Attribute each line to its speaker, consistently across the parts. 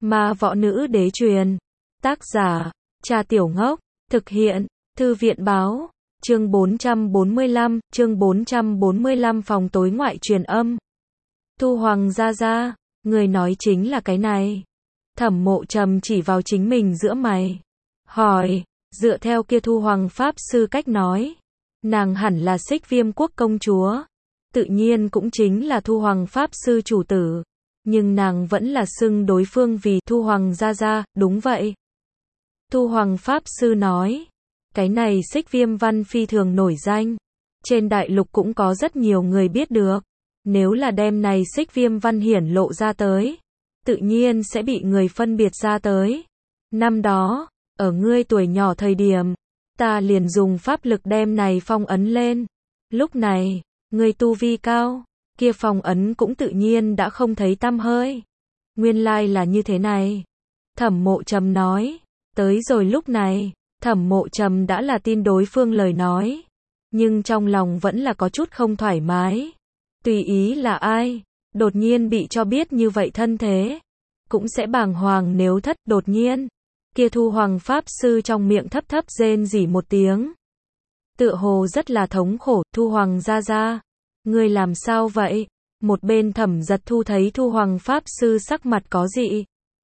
Speaker 1: Ma Võ Nữ Đế truyền. Tác giả, Trà Tiểu Ngốc. Thực hiện, Thư viện báo. Chương 445 phòng tối ngoại truyền âm. Thu Hoàng gia gia, người nói chính là cái này. Thẩm Mộ Trầm chỉ vào chính mình giữa mày. Hỏi, dựa theo kia Thu Hoàng Pháp Sư cách nói. Nàng hẳn là Xích Viêm Quốc công chúa. Tự nhiên cũng chính là Thu Hoàng Pháp Sư chủ tử. Nhưng nàng vẫn là xưng đối phương vì Thu Hoàng gia gia, đúng vậy. Thu Hoàng Pháp Sư nói. Cái này Xích Viêm văn phi thường nổi danh. Trên đại lục cũng có rất nhiều người biết được. Nếu là đem này Xích Viêm văn hiển lộ ra tới, tự nhiên sẽ bị người phân biệt ra tới. Năm đó, ở ngươi tuổi nhỏ thời điểm, ta liền dùng pháp lực đem này phong ấn lên. Lúc này, ngươi tu vi cao, kia phong ấn cũng tự nhiên đã không thấy tăm hơi. Nguyên lai là như thế này. Thẩm Mộ Trầm nói. Tới rồi lúc này, Thẩm Mộ Trầm đã là tin đối phương lời nói. Nhưng trong lòng vẫn là có chút không thoải mái. Tùy ý là ai, đột nhiên bị cho biết như vậy thân thế. Cũng sẽ bàng hoàng nếu thất đột nhiên. Kia Thu Hoàng Pháp Sư trong miệng thấp thấp rên rỉ một tiếng. Tựa hồ rất là thống khổ. Thu Hoàng gia gia, ngươi làm sao vậy? Một bên Thẩm Giật Thu thấy Thu Hoàng Pháp Sư sắc mặt có dị,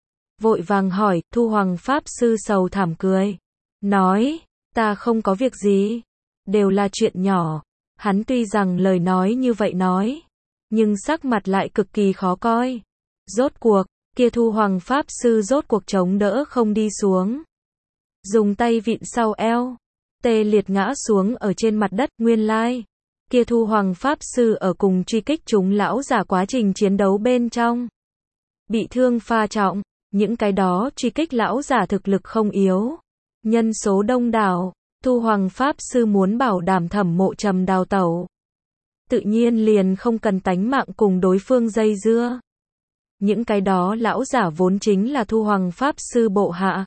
Speaker 1: vội vàng hỏi. Thu Hoàng Pháp Sư sầu thảm cười, nói, ta không có việc gì, đều là chuyện nhỏ. Hắn tuy rằng lời nói như vậy nói, nhưng sắc mặt lại cực kỳ khó coi. Rốt cuộc, kia Thu Hoàng Pháp Sư rốt cuộc chống đỡ không đi xuống. Dùng tay vịn sau eo, tê liệt ngã xuống ở trên mặt đất. Nguyên lai, kia Thu Hoàng Pháp Sư ở cùng truy kích chúng lão giả quá trình chiến đấu bên trong. Bị thương pha trọng, những cái đó truy kích lão giả thực lực không yếu. Nhân số đông đảo, Thu Hoàng Pháp Sư muốn bảo đảm Thẩm Mộ Trầm đào tẩu. Tự nhiên liền không cần tánh mạng cùng đối phương dây dưa. Những cái đó lão giả vốn chính là Thu Hoàng Pháp Sư bộ hạ.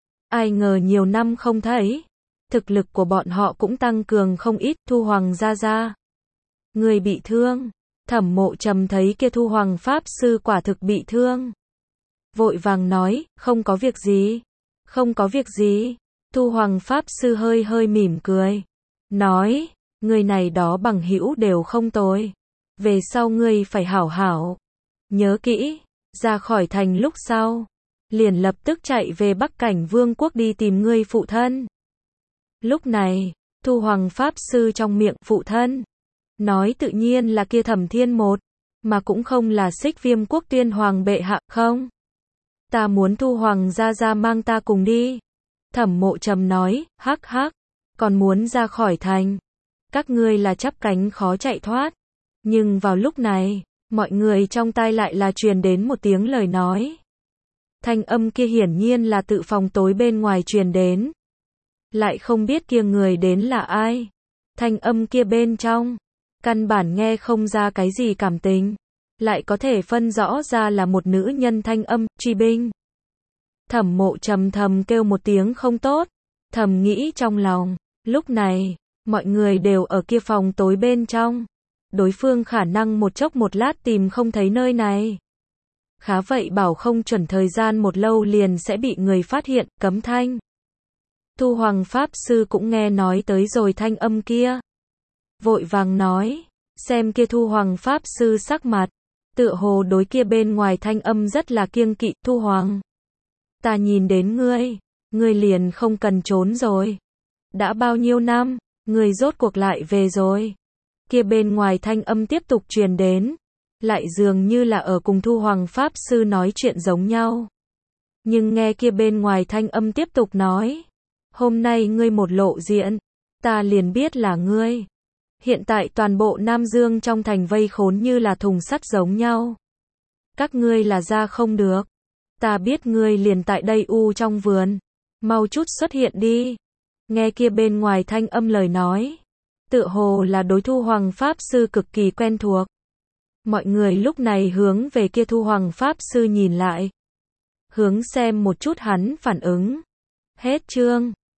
Speaker 1: Ai ngờ nhiều năm không thấy, thực lực của bọn họ cũng tăng cường không ít. Thu Hoàng gia gia, người bị thương. Thẩm Mộ Trầm thấy kia Thu Hoàng Pháp Sư quả thực bị thương, vội vàng nói, không có việc gì, không có việc gì. Thu Hoàng Pháp Sư hơi hơi mỉm cười, nói, người này đó bằng hữu đều không tồi. Về sau ngươi phải hảo hảo. Nhớ kỹ, ra khỏi thành lúc sau, liền lập tức chạy về Bắc Cảnh Vương quốc đi tìm ngươi phụ thân. Lúc này, Thu Hoàng Pháp Sư trong miệng phụ thân, nói tự nhiên là kia Thẩm Thiên Một, mà cũng không là Xích Viêm quốc Tuyên Hoàng bệ hạ. Không, ta muốn Thu Hoàng gia gia mang ta cùng đi. Thẩm Mộ Trầm nói, hắc hắc, còn muốn ra khỏi thành. Các ngươi là chắp cánh khó chạy thoát. Nhưng vào lúc này, mọi người trong tai lại là truyền đến một tiếng lời nói. Thanh âm kia hiển nhiên là tự phòng tối bên ngoài truyền đến. Lại không biết kia người đến là ai. Thanh âm kia bên trong, căn bản nghe không ra cái gì cảm tình. Lại có thể phân rõ ra là một nữ nhân thanh âm, truy binh. Thẩm Mộ Trầm thầm kêu một tiếng không tốt. Thầm nghĩ trong lòng, lúc này, mọi người đều ở kia phòng tối bên trong. Đối phương khả năng một chốc một lát tìm không thấy nơi này. Khá vậy bảo không chuẩn thời gian một lâu liền sẽ bị người phát hiện. Cấm thanh. Thu Hoàng Pháp Sư cũng nghe nói tới rồi thanh âm kia. Vội vàng nói, xem kia Thu Hoàng Pháp Sư sắc mặt, tựa hồ đối kia bên ngoài thanh âm rất là kiêng kỵ. Thu Hoàng, ta nhìn đến ngươi liền không cần trốn rồi. Đã bao nhiêu năm, ngươi rốt cuộc lại về rồi. Kia bên ngoài thanh âm tiếp tục truyền đến, lại dường như là ở cùng Thu Hoàng Pháp Sư nói chuyện giống nhau. Nhưng nghe kia bên ngoài thanh âm tiếp tục nói, hôm nay ngươi một lộ diện, ta liền biết là ngươi. Hiện tại toàn bộ Nam Dương trong thành vây khốn như là thùng sắt giống nhau. Các ngươi là ra không được. Ta biết ngươi liền tại đây trong vườn. Mau chút xuất hiện đi. Nghe kia bên ngoài thanh âm lời nói, tựa hồ là đối Thu Hoàng Pháp Sư cực kỳ quen thuộc. Mọi người lúc này hướng về kia Thu Hoàng Pháp Sư nhìn lại. Hướng xem một chút hắn phản ứng. Hết chương.